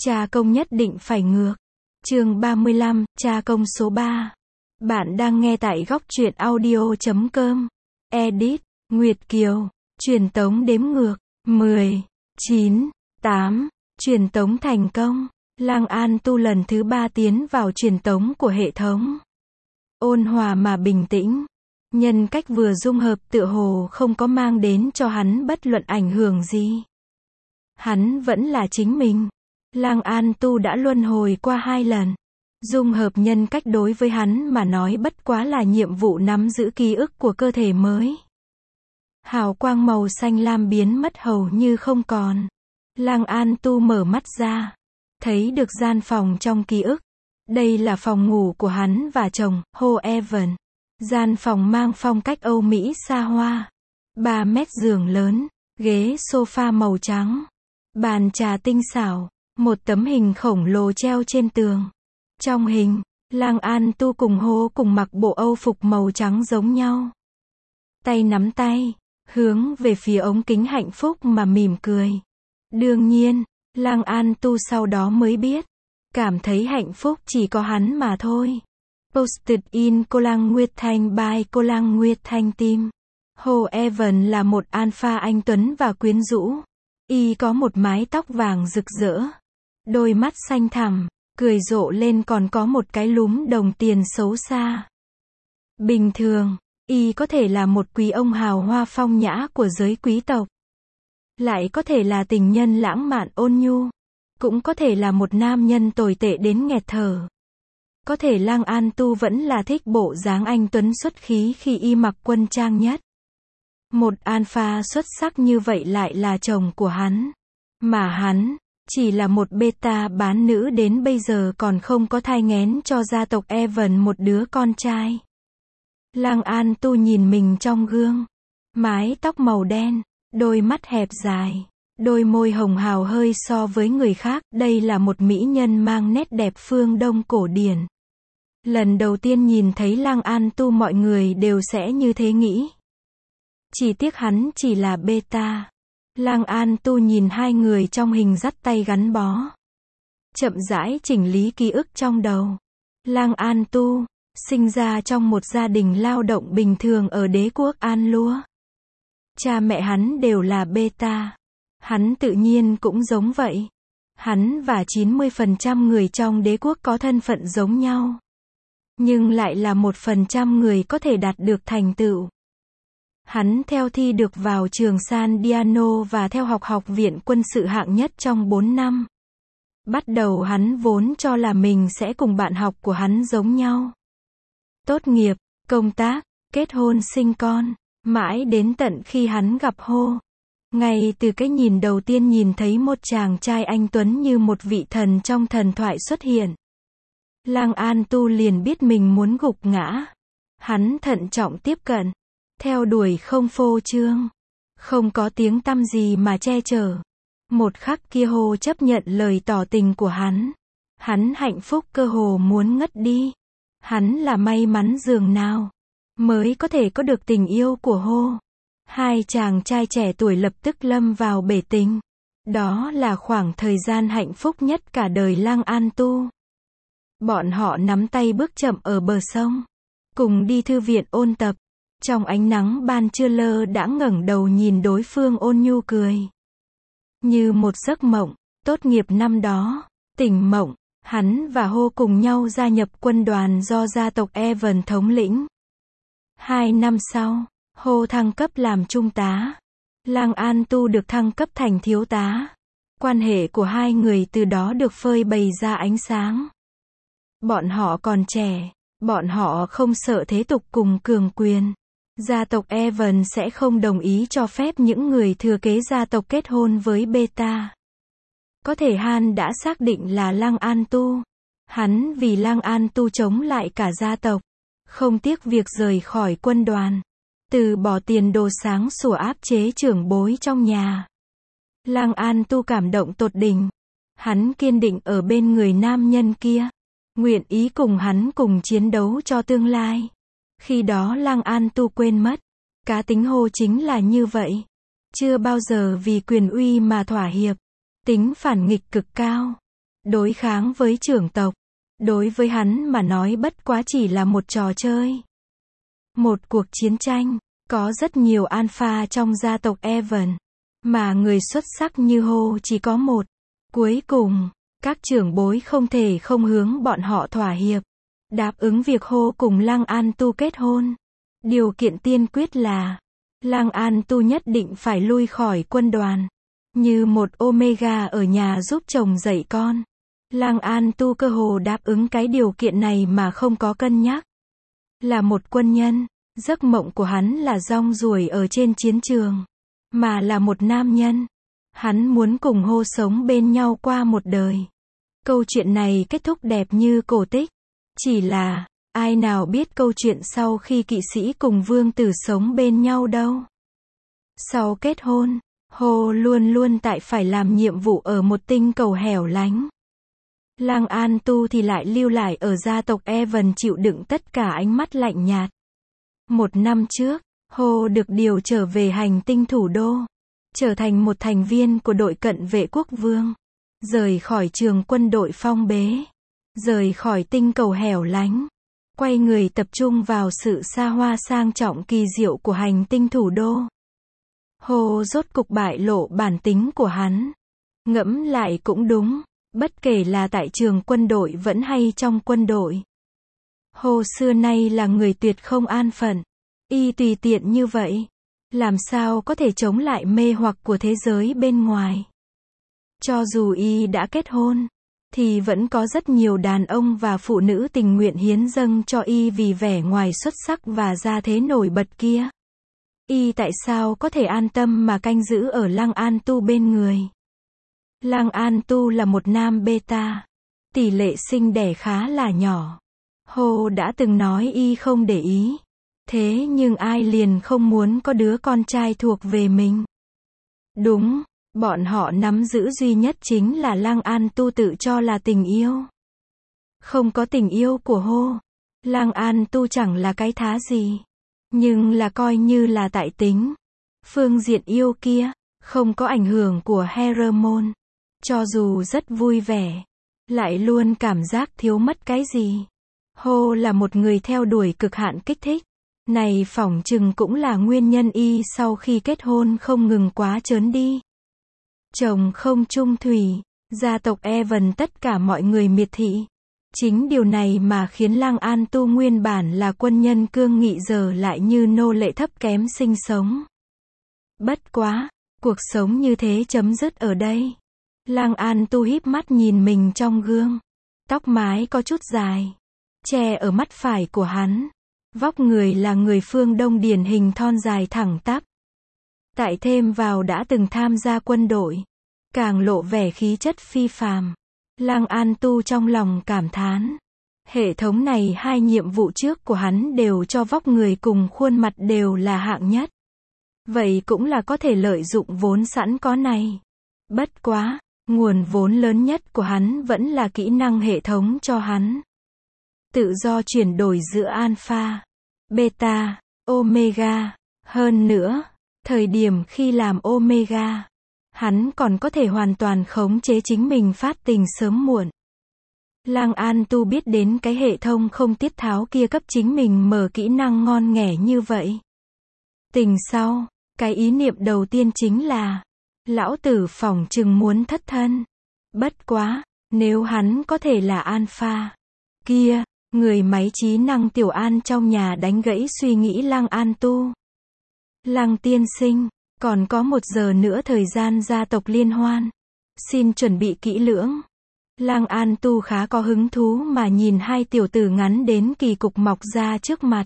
cha công nhất định phải ngược. Chương 35, cha công số 3. Bạn đang nghe tại góc truyện audio.com. Edit, Nguyệt Kiều. Truyền tống đếm ngược. 10, 9, 8. Truyền tống thành công. Lang An Tu lần thứ 3 tiến vào truyền tống của hệ thống. Ôn hòa mà bình tĩnh. Nhân cách vừa dung hợp tựa hồ không có mang đến cho hắn bất luận ảnh hưởng gì. Hắn vẫn là chính mình. Lang An Tu đã luân hồi qua 2 lần. Dung hợp nhân cách đối với hắn mà nói bất quá là nhiệm vụ nắm giữ ký ức của cơ thể mới. Hào quang màu xanh lam biến mất hầu như không còn. Lang An Tu mở mắt ra. Thấy được gian phòng trong ký ức. Đây là phòng ngủ của hắn và chồng, Ho Evan. Gian phòng mang phong cách Âu Mỹ xa hoa. 3 mét giường lớn, ghế sofa màu trắng. Bàn trà tinh xảo, một tấm hình khổng lồ treo trên tường. Trong hình, Lang An Tu cùng Ho cùng mặc bộ Âu phục màu trắng giống nhau. Tay nắm tay, hướng về phía ống kính hạnh phúc mà mỉm cười. Đương nhiên, Lang An Tu sau đó mới biết, cảm thấy hạnh phúc chỉ có hắn mà thôi. Posted in Cô Lang Nguyệt Thanh by Cô Lang Nguyệt Thanh Team. Ho Evan là một alpha anh tuấn và quyến rũ. Y có một mái tóc vàng rực rỡ, đôi mắt xanh thẳm, cười rộ lên còn có một cái lúm đồng tiền xấu xa. Bình thường, Y có thể là một quý ông hào hoa phong nhã của giới quý tộc. Lại có thể là tình nhân lãng mạn ôn nhu. Cũng có thể là một nam nhân tồi tệ đến nghẹt thở. Có thể Lang An Tu vẫn là thích bộ dáng anh tuấn xuất khí khi Y mặc quân trang nhất. Một alpha xuất sắc như vậy lại là chồng của hắn. Mà hắn, chỉ là một beta bán nữ đến bây giờ còn không có thai nghén cho gia tộc Evan một đứa con trai. Lang An Tu nhìn mình trong gương. Mái tóc màu đen, đôi mắt hẹp dài, đôi môi hồng hào hơi so với người khác. Đây là một mỹ nhân mang nét đẹp phương Đông cổ điển. Lần đầu tiên nhìn thấy Lang An Tu mọi người đều sẽ như thế nghĩ. Chỉ tiếc hắn chỉ là beta. Lang An Tu nhìn hai người trong hình dắt tay gắn bó. Chậm rãi chỉnh lý ký ức trong đầu. Lang An Tu, sinh ra trong một gia đình lao động bình thường ở đế quốc An Lua. Cha mẹ hắn đều là beta. Hắn tự nhiên cũng giống vậy. Hắn và 90% người trong đế quốc có thân phận giống nhau. Nhưng lại là 1% người có thể đạt được thành tựu. Hắn theo thi được vào trường San Diano và theo học viện quân sự hạng nhất trong 4 năm. Bắt đầu hắn vốn cho là mình sẽ cùng bạn học của hắn giống nhau. Tốt nghiệp, công tác, kết hôn sinh con. Mãi đến tận khi hắn gặp Ho. Ngay từ cái nhìn đầu tiên nhìn thấy một chàng trai anh tuấn như một vị thần trong thần thoại xuất hiện. Lang An Tu liền biết mình muốn gục ngã. Hắn thận trọng tiếp cận. Theo đuổi không phô trương. Không có tiếng tăm gì mà che chở. Một khắc kia Ho chấp nhận lời tỏ tình của hắn. Hắn hạnh phúc cơ hồ muốn ngất đi. Hắn là may mắn dường nào mới có thể có được tình yêu của Ho. Hai chàng trai trẻ tuổi lập tức lâm vào bể tình. Đó là khoảng thời gian hạnh phúc nhất cả đời Lang An Tu. Bọn họ nắm tay bước chậm ở bờ sông. Cùng đi thư viện ôn tập. Trong ánh nắng ban trưa lơ đãng ngẩng đầu nhìn đối phương ôn nhu cười. Như một giấc mộng, tốt nghiệp năm đó, tỉnh mộng, hắn và Ho cùng nhau gia nhập quân đoàn do gia tộc Evan thống lĩnh. 2 năm sau, Ho thăng cấp làm trung tá. Lang An Tu được thăng cấp thành thiếu tá. Quan hệ của hai người từ đó được phơi bày ra ánh sáng. Bọn họ còn trẻ, bọn họ không sợ thế tục cùng cường quyền. Gia tộc Evan sẽ không đồng ý cho phép những người thừa kế gia tộc kết hôn với beta. Có thể Han đã xác định là Lang An Tu. Hắn vì Lang An Tu chống lại cả gia tộc. Không tiếc việc rời khỏi quân đoàn. Từ bỏ tiền đồ sáng sủa áp chế trưởng bối trong nhà. Lang An Tu cảm động tột đỉnh. Hắn kiên định ở bên người nam nhân kia. Nguyện ý cùng hắn cùng chiến đấu cho tương lai. Khi đó Lang An Tu quên mất. Cá tính Ho chính là như vậy. Chưa bao giờ vì quyền uy mà thỏa hiệp. Tính phản nghịch cực cao. đối kháng với trưởng tộc. Đối với hắn mà nói bất quá chỉ là một trò chơi. Một cuộc chiến tranh. Có rất nhiều alpha trong gia tộc Evan. Mà người xuất sắc như Ho chỉ có một. Cuối cùng, các trưởng bối không thể không hướng bọn họ thỏa hiệp. Đáp ứng việc Ho cùng Lăng An Tu kết hôn. Điều kiện tiên quyết là Lăng An Tu nhất định phải lui khỏi quân đoàn. Như một Omega ở nhà giúp chồng dạy con. Lăng An Tu cơ hồ đáp ứng cái điều kiện này mà không có cân nhắc. Là một quân nhân, giấc mộng của hắn là rong ruổi ở trên chiến trường. Mà là một nam nhân, hắn muốn cùng Ho sống bên nhau qua một đời. Câu chuyện này kết thúc đẹp như cổ tích. Chỉ là, ai nào biết câu chuyện sau khi kỵ sĩ cùng vương tử sống bên nhau đâu. Sau kết hôn, Ho luôn luôn tại phải làm nhiệm vụ ở một tinh cầu hẻo lánh. Lăng An Tu thì lại lưu lại ở gia tộc Evan chịu đựng tất cả ánh mắt lạnh nhạt. Một năm trước, Ho được điều trở về hành tinh thủ đô. Trở thành một thành viên của đội cận vệ quốc vương. Rời khỏi trường quân đội phong bế. Rời khỏi tinh cầu hẻo lánh. Quay người tập trung vào sự xa hoa sang trọng kỳ diệu của hành tinh thủ đô. Ho rốt cục bại lộ bản tính của hắn. Ngẫm lại cũng đúng. Bất kể là tại trường quân đội vẫn hay trong quân đội. Ho xưa nay là người tuyệt không an phận. Y tùy tiện như vậy. Làm sao có thể chống lại mê hoặc của thế giới bên ngoài. Cho dù Y đã kết hôn. Thì vẫn có rất nhiều đàn ông và phụ nữ tình nguyện hiến dâng cho Y vì vẻ ngoài xuất sắc và gia thế nổi bật kia. Y tại sao có thể an tâm mà canh giữ ở Lăng An Tu bên người. Lăng An Tu là một nam beta. Tỷ lệ sinh đẻ khá là nhỏ. Ho đã từng nói Y không để ý. Thế nhưng ai liền không muốn có đứa con trai thuộc về mình. Đúng, bọn họ nắm giữ duy nhất chính là Lăng An Tu tự cho là tình yêu. Không có tình yêu của Ho, Lăng An Tu chẳng là cái thá gì. Nhưng là coi như là tại tính. Phương diện yêu kia, không có ảnh hưởng của hormone. Cho dù rất vui vẻ, lại luôn cảm giác thiếu mất cái gì. Ho là một người theo đuổi cực hạn kích thích. Này phỏng chừng cũng là nguyên nhân Y sau khi kết hôn không ngừng quá trớn đi. Chồng không chung thủy, gia tộc Evan tất cả mọi người miệt thị. Chính điều này mà khiến Lăng An Tu nguyên bản là quân nhân cương nghị giờ lại như nô lệ thấp kém sinh sống. Bất quá, cuộc sống như thế chấm dứt ở đây. Lăng An Tu híp mắt nhìn mình trong gương. Tóc mái có chút dài, che ở mắt phải của hắn. Vóc người là người phương Đông điển hình thon dài thẳng tắp. Tại thêm vào đã từng tham gia quân đội, càng lộ vẻ khí chất phi phàm. Lăng An Tu trong lòng cảm thán. Hệ thống này hai nhiệm vụ trước của hắn đều cho vóc người cùng khuôn mặt đều là hạng nhất. Vậy cũng là có thể lợi dụng vốn sẵn có này. Bất quá, nguồn vốn lớn nhất của hắn vẫn là kỹ năng hệ thống cho hắn. Tự do chuyển đổi giữa alpha, beta, omega. Hơn nữa, thời điểm khi làm omega, hắn còn có thể hoàn toàn khống chế chính mình phát tình sớm muộn. Lăng An Tu biết đến cái hệ thống không tiết tháo kia cấp chính mình mở kỹ năng ngon nghẻ như vậy. Tình sau, cái ý niệm đầu tiên chính là, lão tử phỏng chừng muốn thất thân. Bất quá, nếu hắn có thể là alpha, kia, người máy trí năng Tiểu An trong nhà đánh gãy suy nghĩ Lăng An Tu. Lăng tiên sinh, còn có 1 giờ nữa thời gian gia tộc liên hoan. Xin chuẩn bị kỹ lưỡng. Lăng An Tu khá có hứng thú mà nhìn hai tiểu tử ngắn đến kỳ cục mọc ra trước mặt.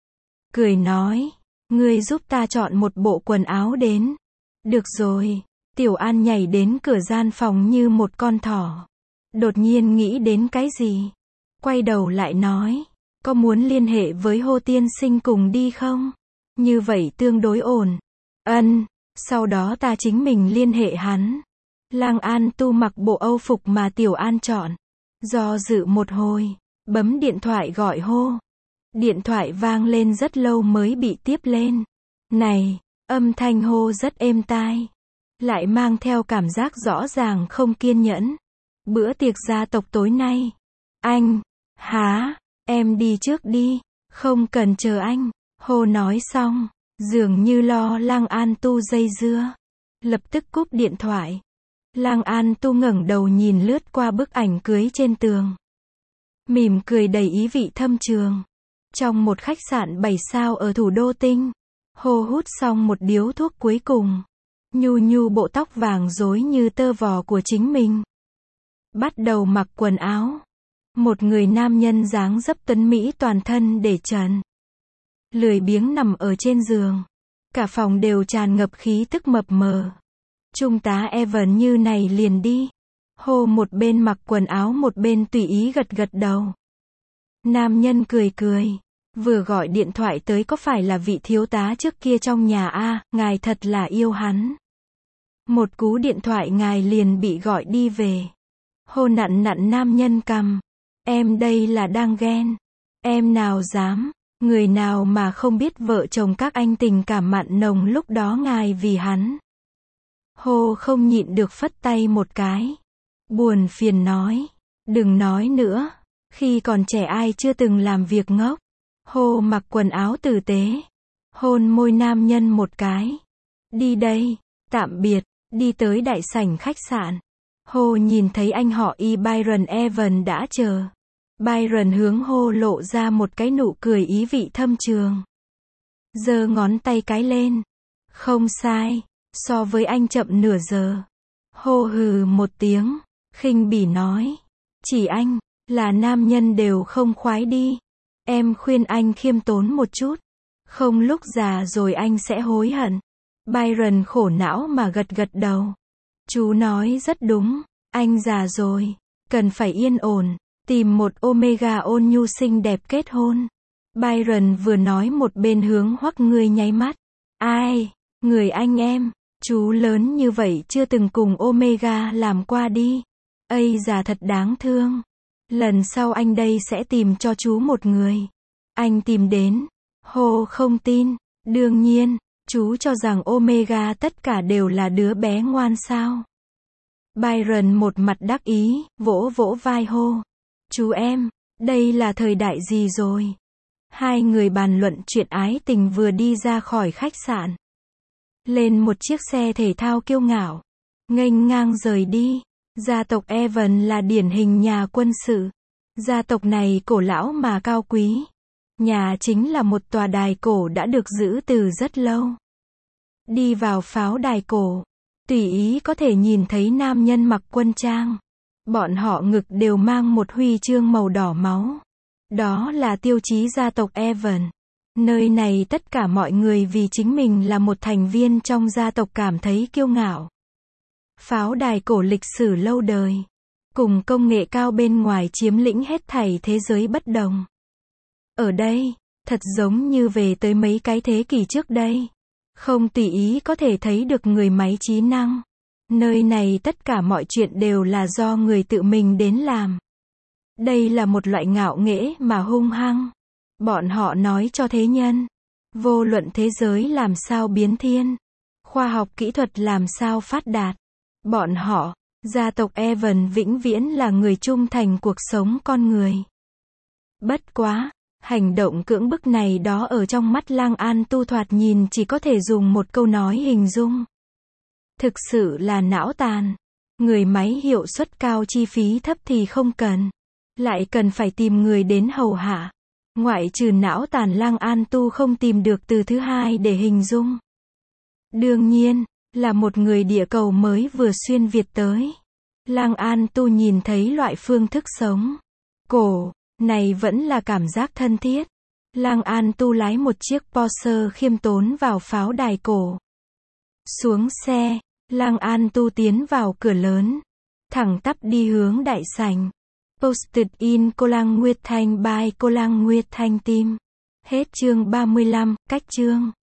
Cười nói, ngươi giúp ta chọn một bộ quần áo đến. Được rồi. Tiểu An nhảy đến cửa gian phòng như một con thỏ. Đột nhiên nghĩ đến cái gì. Quay đầu lại nói, có muốn liên hệ với Hồ tiên sinh cùng đi không? Như vậy tương đối ổn. Ân, sau đó ta chính mình liên hệ hắn. Lăng An Tu mặc bộ âu phục mà Tiểu An chọn. Do dự một hồi, bấm điện thoại gọi Hô. Điện thoại vang lên rất lâu mới bị tiếp lên. Này, âm thanh Hô rất êm tai. Lại mang theo cảm giác rõ ràng không kiên nhẫn. bữa tiệc gia tộc tối nay. Anh, hả, em đi trước đi, không cần chờ anh. Hồ nói xong, dường như lo Lang An Tu dây dưa, lập tức cúp điện thoại. Lang An Tu ngẩng đầu nhìn lướt qua bức ảnh cưới trên tường, mỉm cười đầy ý vị thâm trường. Trong một khách sạn 7 sao ở thủ đô Tinh, Hồ hút xong một điếu thuốc cuối cùng, nhu nhu bộ tóc vàng rối như tơ vò của chính mình, bắt đầu mặc quần áo. Một người nam nhân dáng dấp tuấn mỹ toàn thân để trần, lười biếng nằm ở trên giường. Cả phòng đều tràn ngập khí tức mập mờ. Trung tá Evan như này liền đi. Hồ một bên mặc quần áo một bên tùy ý gật gật đầu. Nam nhân cười cười. Vừa gọi điện thoại tới có phải là vị thiếu tá trước kia trong nhà a, ngài thật là yêu hắn. Một cú điện thoại ngài liền bị gọi đi về. Hồ nặn nặn nam nhân cằm. Em đây là đang ghen. Em nào dám. Người nào mà không biết vợ chồng các anh tình cảm mặn nồng lúc đó ngài vì hắn. Hồ không nhịn được phất tay một cái. Buồn phiền nói. Đừng nói nữa. Khi còn trẻ ai chưa từng làm việc ngốc. Hồ mặc quần áo tử tế. Hôn môi nam nhân một cái. Đi đây. Tạm biệt. Đi tới đại sảnh khách sạn. Hồ nhìn thấy anh họ Y Byron Evan đã chờ. Byron hướng Hồ lộ ra một cái nụ cười ý vị thâm trường. Giơ ngón tay cái lên. Không sai. So với anh chậm nửa giờ. Hồ hừ một tiếng. Khinh bỉ nói. Chỉ anh. Là nam nhân đều không khoái đi. Em khuyên anh khiêm tốn một chút. Không lúc già rồi anh sẽ hối hận. Byron khổ não mà gật gật đầu. Chú nói rất đúng. Anh già rồi. Cần phải yên ổn. Tìm một Omega ôn nhu xinh đẹp kết hôn. Byron vừa nói một bên hướng Hoắc Ngươi nháy mắt. Ai? Người anh em. Chú lớn như vậy chưa từng cùng Omega làm qua đi. Ây già thật đáng thương. Lần sau anh đây sẽ tìm cho chú một người. Anh tìm đến. Hồ không tin. Đương nhiên. Chú cho rằng Omega tất cả đều là đứa bé ngoan sao. Byron một mặt đắc ý, vỗ vỗ vai Hồ. Chú em, đây là thời đại gì rồi? Hai người bàn luận chuyện ái tình vừa đi ra khỏi khách sạn. Lên một chiếc xe thể thao kiêu ngạo. Nghênh ngang rời đi. Gia tộc Evan là điển hình nhà quân sự. Gia tộc này cổ lão mà cao quý. Nhà chính là một tòa đài cổ đã được giữ từ rất lâu. Đi vào pháo đài cổ. Tùy ý có thể nhìn thấy nam nhân mặc quân trang. Bọn họ ngực đều mang một huy chương màu đỏ máu. Đó là tiêu chí gia tộc Evan. Nơi này tất cả mọi người vì chính mình là một thành viên trong gia tộc cảm thấy kiêu ngạo. Pháo đài cổ lịch sử lâu đời. Cùng công nghệ cao bên ngoài chiếm lĩnh hết thảy thế giới bất đồng. Ở đây, thật giống như về tới mấy cái thế kỷ trước đây. Không tùy ý có thể thấy được người máy trí năng. Nơi này tất cả mọi chuyện đều là do người tự mình đến làm. Đây là một loại ngạo nghễ mà hung hăng. Bọn họ nói cho thế nhân. Vô luận thế giới làm sao biến thiên. Khoa học kỹ thuật làm sao phát đạt. Bọn họ, gia tộc Evan vĩnh viễn là người trung thành cuộc sống con người. Bất quá, hành động cưỡng bức này đó ở trong mắt Lang An Tu thoạt nhìn chỉ có thể dùng một câu nói hình dung. Thực sự là não tàn. Người máy hiệu suất cao chi phí thấp thì không cần. Lại cần phải tìm người đến hầu hạ. Ngoại trừ não tàn Lang An Tu không tìm được từ thứ hai để hình dung. Đương nhiên, là một người địa cầu mới vừa xuyên Việt tới. Lang An Tu nhìn thấy loại phương thức sống cổ này vẫn là cảm giác thân thiết. Lang An Tu lái một chiếc Porsche khiêm tốn vào pháo đài cổ. Xuống xe, Lang An Tu tiến vào cửa lớn, thẳng tắp đi hướng đại sảnh. Posted in Cô Lang Nguyệt Thanh by Cô Lang Nguyệt Thanh Team. Hết chương 35, cách chương